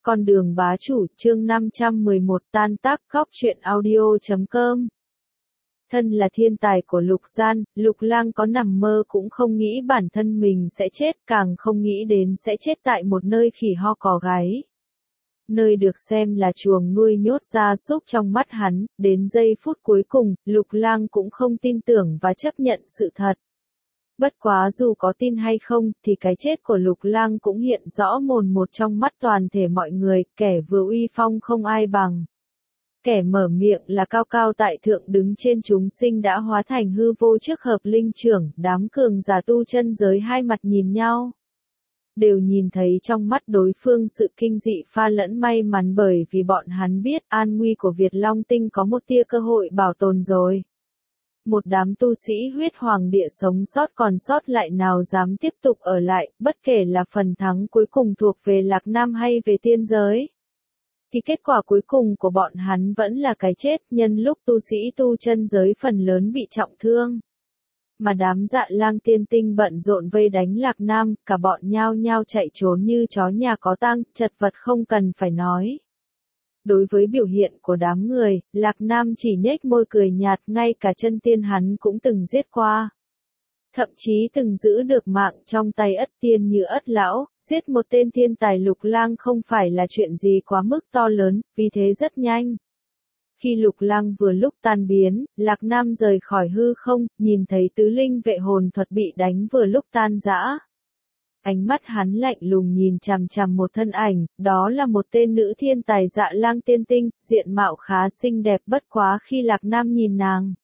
Con đường bá chủ, chương 511, tan tác khóc chuyện audio.com. Thân là thiên tài của Lục Gian, Lục Lang có nằm mơ cũng không nghĩ bản thân mình sẽ chết, càng không nghĩ đến sẽ chết tại một nơi khỉ ho cò gáy. Nơi được xem là chuồng nuôi nhốt gia súc trong mắt hắn, đến giây phút cuối cùng, Lục Lang cũng không tin tưởng và chấp nhận sự thật. Bất quá dù có tin hay không, thì cái chết của Lục Lang cũng hiện rõ mồn một trong mắt toàn thể mọi người, kẻ vừa uy phong không ai bằng. Kẻ mở miệng là cao cao tại thượng đứng trên chúng sinh đã hóa thành hư vô trước hợp linh trưởng, đám cường giả tu chân giới hai mặt nhìn nhau. Đều nhìn thấy trong mắt đối phương sự kinh dị pha lẫn may mắn bởi vì bọn hắn biết an nguy của Việt Long Tinh có một tia cơ hội bảo tồn rồi. Một đám tu sĩ huyết hoàng địa sống sót còn sót lại nào dám tiếp tục ở lại, bất kể là phần thắng cuối cùng thuộc về Lạc Nam hay về tiên giới. Thì kết quả cuối cùng của bọn hắn vẫn là cái chết, nhân lúc tu sĩ tu chân giới phần lớn bị trọng thương. Mà đám Dạ Lang tiên tinh bận rộn vây đánh Lạc Nam, cả bọn nhao nhao chạy trốn như chó nhà có tang, chật vật không cần phải nói. Đối với biểu hiện của đám người, Lạc Nam chỉ nhếch môi cười nhạt, ngay cả chân tiên hắn cũng từng giết qua. Thậm chí từng giữ được mạng trong tay Ất Tiên như Ất Lão, giết một tên thiên tài Lục Lang không phải là chuyện gì quá mức to lớn, vì thế rất nhanh. Khi Lục Lang vừa lúc tan biến, Lạc Nam rời khỏi hư không, nhìn thấy tứ linh vệ hồn thuật bị đánh vừa lúc tan rã. Ánh mắt hắn lạnh lùng nhìn chằm chằm một thân ảnh, đó là một tên nữ thiên tài Dạ Lang tiên tinh, diện mạo khá xinh đẹp bất quá khi Lạc Nam nhìn nàng.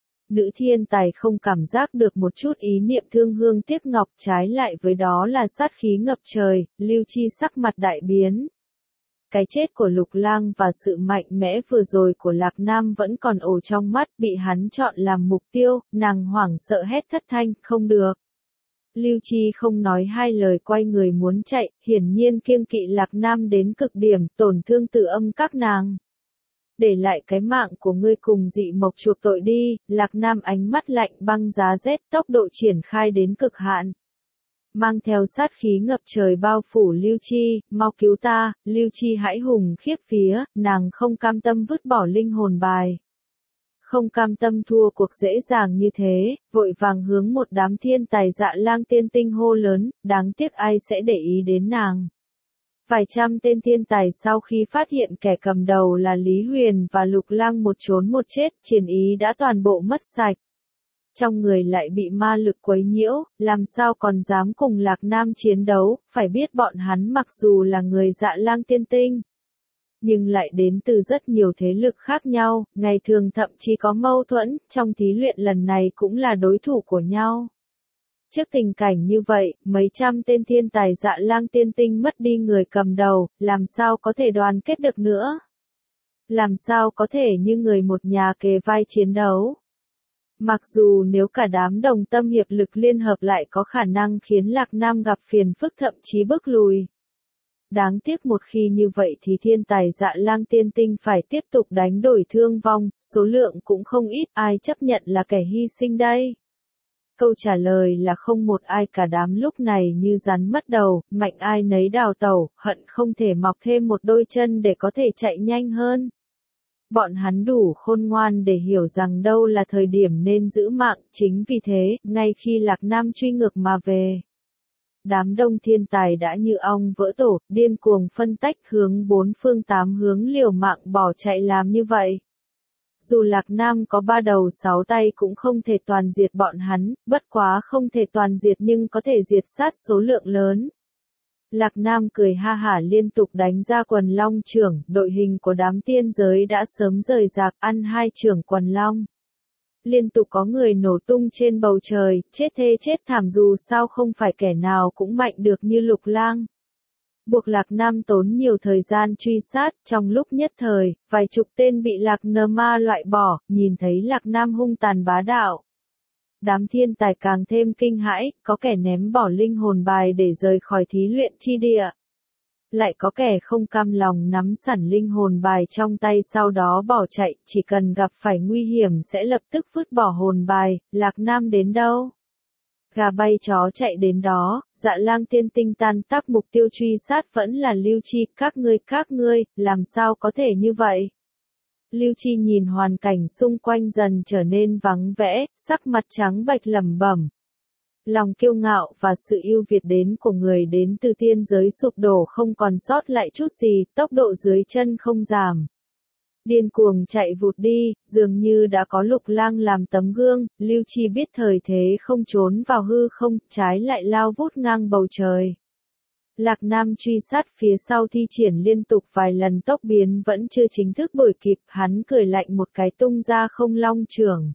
Nữ thiên tài không cảm giác được một chút ý niệm thương hương tiếc ngọc, trái lại với đó là sát khí ngập trời, Lưu Chi sắc mặt đại biến. Cái chết của Lục Lang và sự mạnh mẽ vừa rồi của Lạc Nam vẫn còn ổ trong mắt, bị hắn chọn làm mục tiêu, nàng hoảng sợ hét thất thanh, không được. Lưu Chi không nói hai lời quay người muốn chạy, hiển nhiên kiêng kỵ Lạc Nam đến cực điểm, tổn thương tử âm các nàng. Để lại cái mạng của ngươi cùng dị mộc chuộc tội đi, Lạc Nam ánh mắt lạnh băng giá rét, tốc độ triển khai đến cực hạn. Mang theo sát khí ngập trời bao phủ Lưu Chi, mau cứu ta, Lưu Chi hãi hùng khiếp vía, nàng không cam tâm vứt bỏ linh hồn bài. Không cam tâm thua cuộc dễ dàng như thế, vội vàng hướng một đám thiên tài Dạ Lang tiên tinh hô lớn, đáng tiếc ai sẽ để ý đến nàng. Vài trăm tên thiên tài sau khi phát hiện kẻ cầm đầu là Lý Huyền và Lục Lang một trốn một chết, chiến ý đã toàn bộ mất sạch. Trong người lại bị ma lực quấy nhiễu, làm sao còn dám cùng Lạc Nam chiến đấu, phải biết bọn hắn mặc dù là người Dạ Lang tiên tinh, nhưng lại đến từ rất nhiều thế lực khác nhau, ngày thường thậm chí có mâu thuẫn, trong thí luyện lần này cũng là đối thủ của nhau. Trước tình cảnh như vậy, mấy trăm tên thiên tài Dạ Lang tiên tinh mất đi người cầm đầu, làm sao có thể đoàn kết được nữa? Làm sao có thể như người một nhà kề vai chiến đấu? Mặc dù nếu cả đám đồng tâm hiệp lực liên hợp lại có khả năng khiến Lạc Nam gặp phiền phức thậm chí bước lùi. Đáng tiếc một khi như vậy thì thiên tài Dạ Lang tiên tinh phải tiếp tục đánh đổi thương vong, số lượng cũng không ít, ai chấp nhận là kẻ hy sinh đây? Câu trả lời là không một ai, cả đám lúc này như rắn mất đầu, mạnh ai nấy đào tẩu, hận không thể mọc thêm một đôi chân để có thể chạy nhanh hơn. Bọn hắn đủ khôn ngoan để hiểu rằng đâu là thời điểm nên giữ mạng, chính vì thế, ngay khi Lạc Nam truy ngược mà về, đám đông thiên tài đã như ong vỡ tổ, điên cuồng phân tách hướng bốn phương tám hướng liều mạng bỏ chạy làm như vậy. Dù Lạc Nam có ba đầu sáu tay cũng không thể toàn diệt bọn hắn, bất quá không thể toàn diệt nhưng có thể diệt sát số lượng lớn. Lạc Nam cười ha hả liên tục đánh ra quần long chưởng, đội hình của đám tiên giới đã sớm rời rạc ăn hai chưởng quần long. Liên tục có người nổ tung trên bầu trời, chết thê chết thảm dù sao không phải kẻ nào cũng mạnh được như Lục Lang. Buộc Lạc Nam tốn nhiều thời gian truy sát, trong lúc nhất thời, vài chục tên bị Lạc Nơ Ma loại bỏ, nhìn thấy Lạc Nam hung tàn bá đạo. Đám thiên tài càng thêm kinh hãi, có kẻ ném bỏ linh hồn bài để rời khỏi thí luyện chi địa. Lại có kẻ không cam lòng nắm sẵn linh hồn bài trong tay sau đó bỏ chạy, chỉ cần gặp phải nguy hiểm sẽ lập tức vứt bỏ hồn bài, Lạc Nam đến đâu? Gà bay chó chạy đến đó, Dạ Lang tiên tinh tan tác mục tiêu truy sát vẫn là Lưu Chi, các ngươi, làm sao có thể như vậy? Lưu Chi nhìn hoàn cảnh xung quanh dần trở nên vắng vẻ, sắc mặt trắng bệch lẩm bẩm. Lòng kiêu ngạo và sự ưu việt đến của người đến từ tiên giới sụp đổ không còn sót lại chút gì, tốc độ dưới chân không giảm. Điên cuồng chạy vụt đi, dường như đã có Lục Lang làm tấm gương, Lưu Chi biết thời thế không trốn vào hư không, trái lại lao vút ngang bầu trời. Lạc Nam truy sát phía sau thi triển liên tục vài lần tốc biến vẫn chưa chính thức đuổi kịp, hắn cười lạnh một cái tung ra không long chưởng.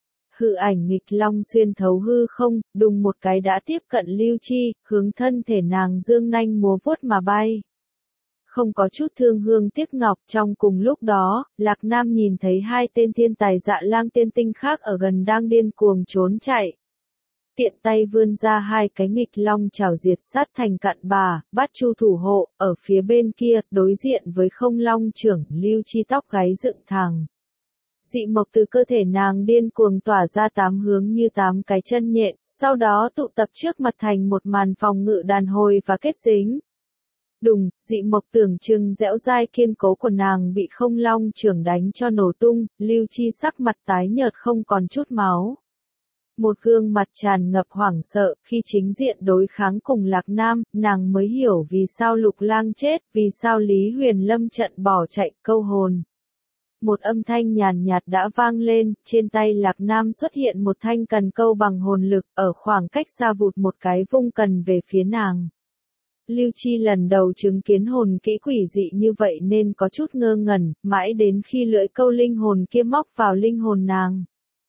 Hư ảnh nghịch long xuyên thấu hư không, đùng một cái đã tiếp cận Lưu Chi, hướng thân thể nàng dương nanh múa vuốt mà bay. Không có chút thương hương tiếc ngọc, trong cùng lúc đó, Lạc Nam nhìn thấy hai tên thiên tài Dạ Lang tiên tinh khác ở gần đang điên cuồng trốn chạy. Tiện tay vươn ra hai cái nghịch long chảo diệt sát thành cặn bà, bắt Chu thủ hộ, ở phía bên kia, đối diện với không long trưởng, Lưu Chi tóc gáy dựng thẳng. Dị mộc từ cơ thể nàng điên cuồng tỏa ra tám hướng như tám cái chân nhện, sau đó tụ tập trước mặt thành một màn phòng ngự đàn hồi và kết dính. Đùng, dị mộc tưởng chừng dẻo dai kiên cố của nàng bị không long trưởng đánh cho nổ tung, Lưu Chi sắc mặt tái nhợt không còn chút máu. Một gương mặt tràn ngập hoảng sợ, khi chính diện đối kháng cùng Lạc Nam, nàng mới hiểu vì sao Lục Lang chết, vì sao Lý Huyền Lâm trận bỏ chạy, câu hồn. Một âm thanh nhàn nhạt đã vang lên, trên tay Lạc Nam xuất hiện một thanh cần câu bằng hồn lực, ở khoảng cách xa vụt một cái vung cần về phía nàng. Lưu Chi lần đầu chứng kiến hồn kỹ quỷ dị như vậy nên có chút ngơ ngẩn, mãi đến khi lưỡi câu linh hồn kia móc vào linh hồn nàng.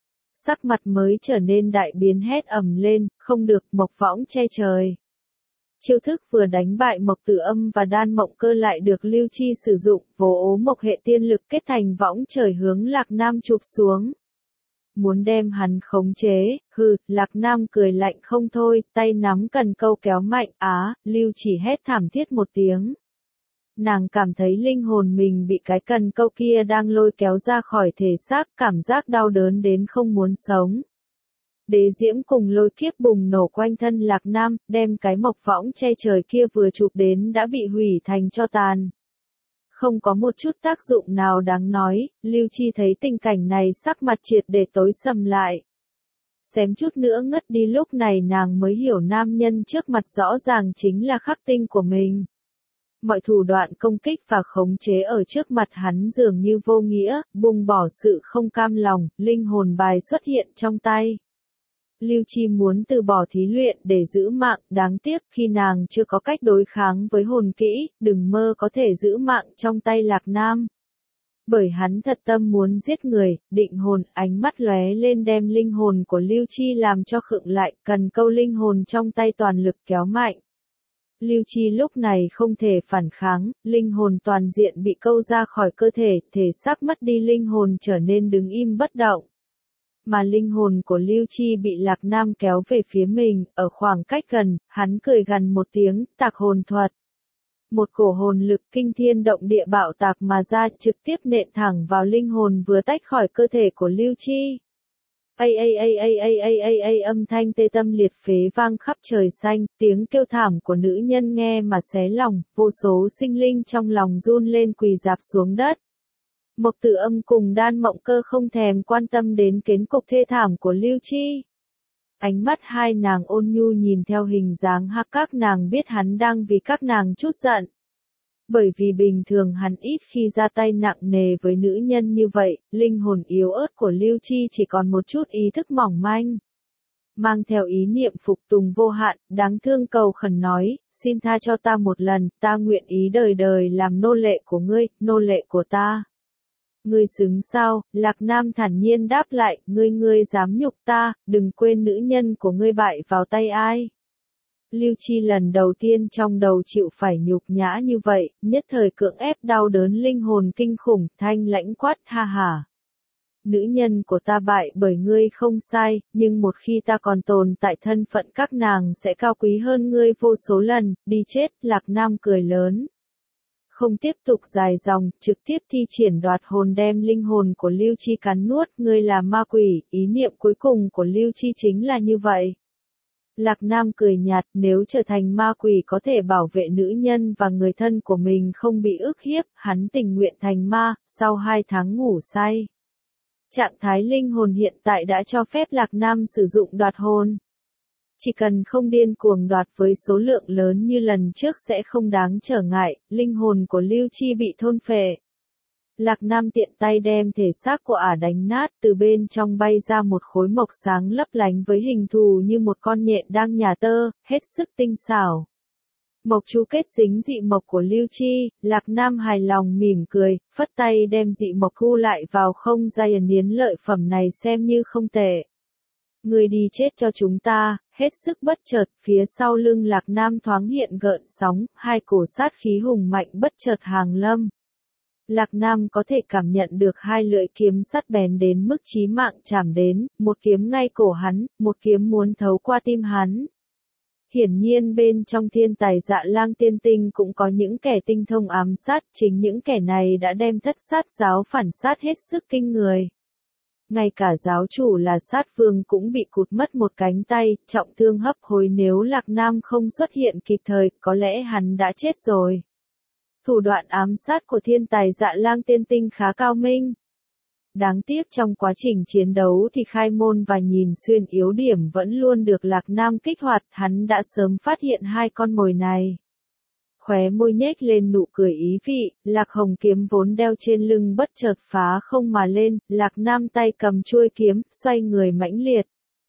Sắc mặt mới trở nên đại biến hét ầm lên, không được, mộc võng che trời. Chiêu thức vừa đánh bại mộc tử âm và đan mộng cơ lại được Lưu Chi sử dụng, vồ ố mộc hệ tiên lực kết thành võng trời hướng Lạc Nam chụp xuống. Muốn đem hắn khống chế, Lạc Nam cười lạnh không thôi, tay nắm cần câu kéo mạnh, Lưu Chỉ hét thảm thiết một tiếng. Nàng cảm thấy linh hồn mình bị cái cần câu kia đang lôi kéo ra khỏi thể xác, cảm giác đau đớn đến không muốn sống. Đế diễm cùng lôi kiếp bùng nổ quanh thân Lạc Nam, đem cái mộc võng che trời kia vừa chụp đến đã bị hủy thành tro tàn. Không có một chút tác dụng nào đáng nói, Lưu Chi thấy tình cảnh này sắc mặt triệt để tối sầm lại. Xém chút nữa ngất đi, lúc này nàng mới hiểu nam nhân trước mặt rõ ràng chính là khắc tinh của mình. Mọi thủ đoạn công kích và khống chế ở trước mặt hắn dường như vô nghĩa, buông bỏ sự không cam lòng, linh hồn bài xuất hiện trong tay. Lưu Chi muốn từ bỏ thí luyện để giữ mạng, đáng tiếc khi nàng chưa có cách đối kháng với hồn kỹ, đừng mơ có thể giữ mạng trong tay Lạc Nam. Bởi hắn thật tâm muốn giết người, định hồn, ánh mắt lóe lên đem linh hồn của Lưu Chi làm cho khựng lại, cần câu linh hồn trong tay toàn lực kéo mạnh. Lưu Chi lúc này không thể phản kháng, linh hồn toàn diện bị câu ra khỏi cơ thể, thể xác mất đi linh hồn trở nên đứng im bất động. Mà linh hồn của Lưu Chi bị Lạc Nam kéo về phía mình, ở khoảng cách gần, hắn cười gằn một tiếng, tạc hồn thuật. Một cổ hồn lực kinh thiên động địa bạo tạc mà ra, trực tiếp nện thẳng vào linh hồn vừa tách khỏi cơ thể của Lưu Chi. Âm thanh tê tâm liệt phế vang khắp trời xanh, tiếng kêu thảm của nữ nhân nghe mà xé lòng, vô số sinh linh trong lòng run lên quỳ rạp xuống đất. Mộc Tử Âm cùng Đan Mộng Cơ không thèm quan tâm đến kết cục thê thảm của Lưu Chi. Ánh mắt hai nàng ôn nhu nhìn theo hình dáng các nàng biết hắn đang vì các nàng chút giận. Bởi vì bình thường hắn ít khi ra tay nặng nề với nữ nhân như vậy, linh hồn yếu ớt của Lưu Chi chỉ còn một chút ý thức mỏng manh. Mang theo ý niệm phục tùng vô hạn, đáng thương cầu khẩn nói, xin tha cho ta một lần, ta nguyện ý đời đời làm nô lệ của ngươi, nô lệ của ta. Ngươi xứng sao? Lạc Nam thản nhiên đáp lại, ngươi dám nhục ta, đừng quên nữ nhân của ngươi bại vào tay ai. Lưu Chi lần đầu tiên trong đầu chịu phải nhục nhã như vậy, nhất thời cưỡng ép đau đớn linh hồn kinh khủng, thanh lãnh quát, ha ha. Nữ nhân của ta bại bởi ngươi không sai, nhưng một khi ta còn tồn tại thân phận các nàng sẽ cao quý hơn ngươi vô số lần, đi chết, Lạc Nam cười lớn. Không tiếp tục dài dòng, trực tiếp thi triển đoạt hồn đem linh hồn của Lưu Chi cắn nuốt, ngươi là ma quỷ, ý niệm cuối cùng của Lưu Chi chính là như vậy. Lạc Nam cười nhạt, nếu trở thành ma quỷ có thể bảo vệ nữ nhân và người thân của mình không bị ức hiếp, hắn tình nguyện thành ma, sau 2 tháng ngủ say. Trạng thái linh hồn hiện tại đã cho phép Lạc Nam sử dụng đoạt hồn. Chỉ cần không điên cuồng đoạt với số lượng lớn như lần trước sẽ không đáng trở ngại, linh hồn của Lưu Chi bị thôn phệ. Lạc Nam tiện tay đem thể xác của ả đánh nát, từ bên trong bay ra một khối mộc sáng lấp lánh với hình thù như một con nhện đang nhả tơ, hết sức tinh xảo. Mộc chú kết dính dị mộc của Lưu Chi, Lạc Nam hài lòng mỉm cười, phất tay đem dị mộc thu lại vào không gian yến lợi phẩm này xem như không tệ. Người đi chết cho chúng ta, hết sức bất chợt, phía sau lưng Lạc Nam thoáng hiện gợn sóng, 2 cổ sát khí hùng mạnh bất chợt hàng lâm. Lạc Nam có thể cảm nhận được 2 lưỡi kiếm sắc bén đến mức chí mạng chạm đến, một kiếm ngay cổ hắn, một kiếm muốn thấu qua tim hắn. Hiển nhiên bên trong Thiên Tài Dạ Lang Tiên Tinh cũng có những kẻ tinh thông ám sát, chính những kẻ này đã đem Thất Sát giáo phản sát hết sức kinh người. Ngay cả giáo chủ là Sát Vương cũng bị cụt mất một cánh tay, trọng thương hấp hối, nếu Lạc Nam không xuất hiện kịp thời, có lẽ hắn đã chết rồi. Thủ đoạn ám sát của Thiên Tài Dạ Lang Tiên Tinh khá cao minh. Đáng tiếc trong quá trình chiến đấu thì khai môn và nhìn xuyên yếu điểm vẫn luôn được Lạc Nam kích hoạt, hắn đã sớm phát hiện 2 con mồi này. Khóe môi nhếch lên nụ cười ý vị, Lạc Hồng kiếm vốn đeo trên lưng bất chợt phá không mà lên, Lạc Nam tay cầm chuôi kiếm, xoay người mãnh liệt.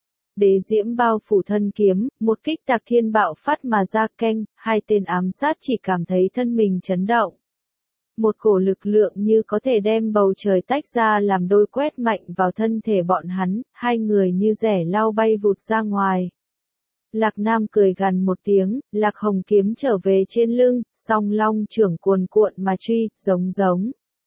Đế diễm bao phủ thân kiếm, một kích tạc thiên bạo phát mà ra keng, 2 tên ám sát chỉ cảm thấy thân mình chấn động. Một cổ lực lượng như có thể đem bầu trời tách ra làm đôi quét mạnh vào thân thể bọn hắn, 2 người như rẻ lau bay vụt ra ngoài. Lạc Nam cười gằn một tiếng, Lạc Hồng kiếm trở về trên lưng, song long trưởng cuồn cuộn mà truy, giống.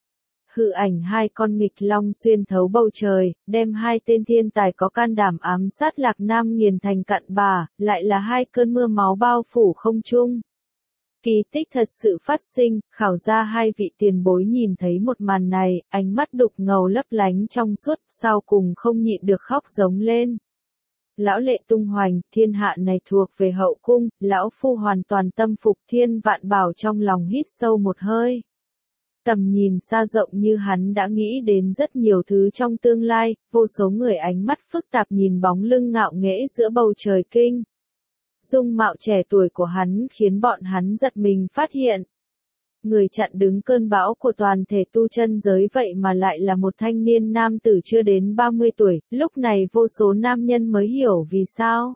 Hư ảnh 2 con nghịch long xuyên thấu bầu trời, đem 2 tên thiên tài có can đảm ám sát Lạc Nam nghiền thành cặn bã, lại là 2 cơn mưa máu bao phủ không trung. Kỳ tích thật sự phát sinh, khảo ra 2 vị tiền bối nhìn thấy một màn này, ánh mắt đục ngầu lấp lánh trong suốt, sau cùng không nhịn được khóc giống lên. Lão lệ tung hoành, thiên hạ này thuộc về hậu cung, lão phu hoàn toàn tâm phục Thiên Vạn Bảo, trong lòng hít sâu một hơi. Tầm nhìn xa rộng như hắn đã nghĩ đến rất nhiều thứ trong tương lai, vô số người ánh mắt phức tạp nhìn bóng lưng ngạo nghễ giữa bầu trời kinh. Dung mạo trẻ tuổi của hắn khiến bọn hắn giật mình phát hiện. Người chặn đứng cơn bão của toàn thể tu chân giới vậy mà lại là một thanh niên nam tử chưa đến 30 tuổi, lúc này vô số nam nhân mới hiểu vì sao.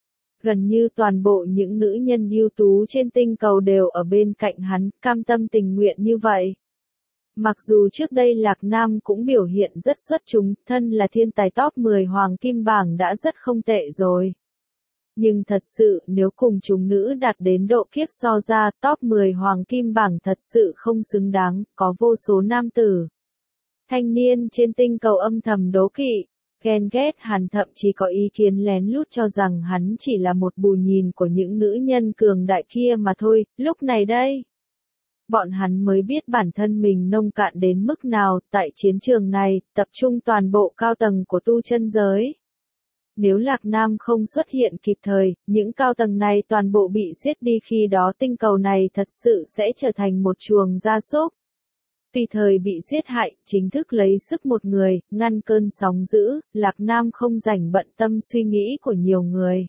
Gần như toàn bộ những nữ nhân ưu tú trên tinh cầu đều ở bên cạnh hắn, cam tâm tình nguyện như vậy. Mặc dù trước đây Lạc Nam cũng biểu hiện rất xuất chúng, thân là thiên tài top 10 hoàng kim bảng đã rất không tệ rồi. Nhưng thật sự, nếu cùng chúng nữ đạt đến độ kiếp so ra, top 10 hoàng kim bảng thật sự không xứng đáng, có vô số nam tử. Thanh niên trên tinh cầu âm thầm đố kỵ, ghen ghét hắn, thậm chí có ý kiến lén lút cho rằng hắn chỉ là một bù nhìn của những nữ nhân cường đại kia mà thôi, lúc này đây. Bọn hắn mới biết bản thân mình nông cạn đến mức nào, tại chiến trường này, tập trung toàn bộ cao tầng của tu chân giới. Nếu Lạc Nam không xuất hiện kịp thời, những cao tầng này toàn bộ bị giết đi, khi đó tinh cầu này thật sự sẽ trở thành một chuồng gia súc. Tùy thời bị giết hại, chính thức lấy sức một người, ngăn cơn sóng dữ, Lạc Nam không rảnh bận tâm suy nghĩ của nhiều người.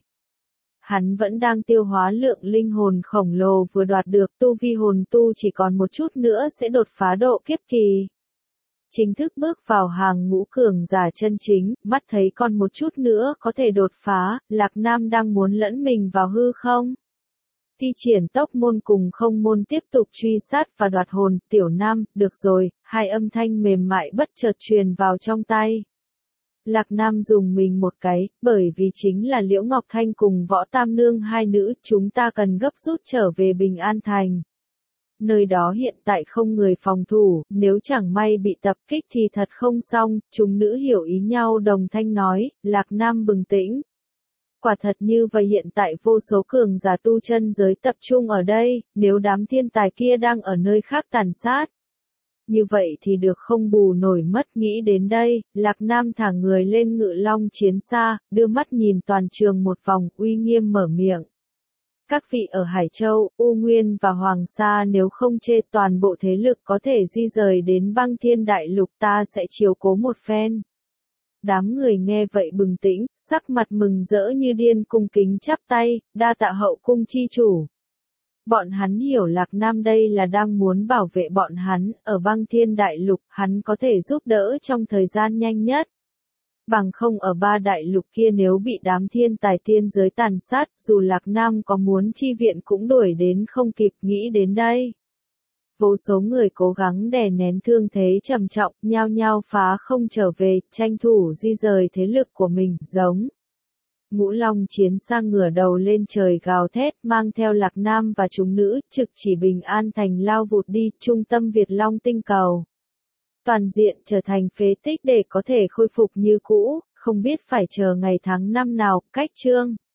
Hắn vẫn đang tiêu hóa lượng linh hồn khổng lồ vừa đoạt được, tu vi hồn tu chỉ còn một chút nữa sẽ đột phá độ kiếp kỳ. Chính thức bước vào hàng ngũ cường giả chân chính, mắt thấy còn một chút nữa có thể đột phá, Lạc Nam đang muốn lẫn mình vào hư không. Thi triển tốc môn cùng không môn tiếp tục truy sát và đoạt hồn, Tiểu Nam, được rồi, 2 âm thanh mềm mại bất chợt truyền vào trong tai. Lạc Nam dùng mình một cái, bởi vì chính là Liễu Ngọc Thanh cùng Võ Tam Nương, 2 nữ, chúng ta cần gấp rút trở về Bình An Thành. Nơi đó hiện tại không người phòng thủ, nếu chẳng may bị tập kích thì thật không xong, chúng nữ hiểu ý nhau đồng thanh nói, Lạc Nam bừng tỉnh. Quả thật như vậy, hiện tại vô số cường giả tu chân giới tập trung ở đây, nếu đám thiên tài kia đang ở nơi khác tàn sát. như vậy thì được không bù nổi mất. Nghĩ đến đây, Lạc Nam thả người lên ngự long chiến xa, đưa mắt nhìn toàn trường một vòng, uy nghiêm mở miệng. Các vị ở Hải Châu, U Nguyên và Hoàng Sa nếu không chê toàn bộ thế lực có thể di rời đến Băng Thiên Đại Lục, ta sẽ chiếu cố một phen. Đám người nghe vậy bừng tỉnh, sắc mặt mừng rỡ như điên, cung kính chắp tay, đa tạ hậu cung chi chủ. Bọn hắn hiểu Lạc Nam đây là đang muốn bảo vệ bọn hắn, ở Băng Thiên Đại Lục, hắn có thể giúp đỡ trong thời gian nhanh nhất. Bằng không ở ba đại lục kia nếu bị đám thiên tài tiên giới tàn sát, dù Lạc Nam có muốn chi viện cũng đuổi đến không kịp. Nghĩ đến đây, vô số người cố gắng đè nén thương thế trầm trọng, nhao nhao phá không trở về, tranh thủ di rời thế lực của mình, giống. Ngũ Long chiến xa ngửa đầu lên trời gào thét, mang theo Lạc Nam và chúng nữ, trực chỉ Bình An thành lao vụt đi, trung tâm Việt Long tinh cầu. Toàn diện trở thành phế tích để có thể khôi phục như cũ, không biết phải chờ ngày tháng năm nào. Cách chương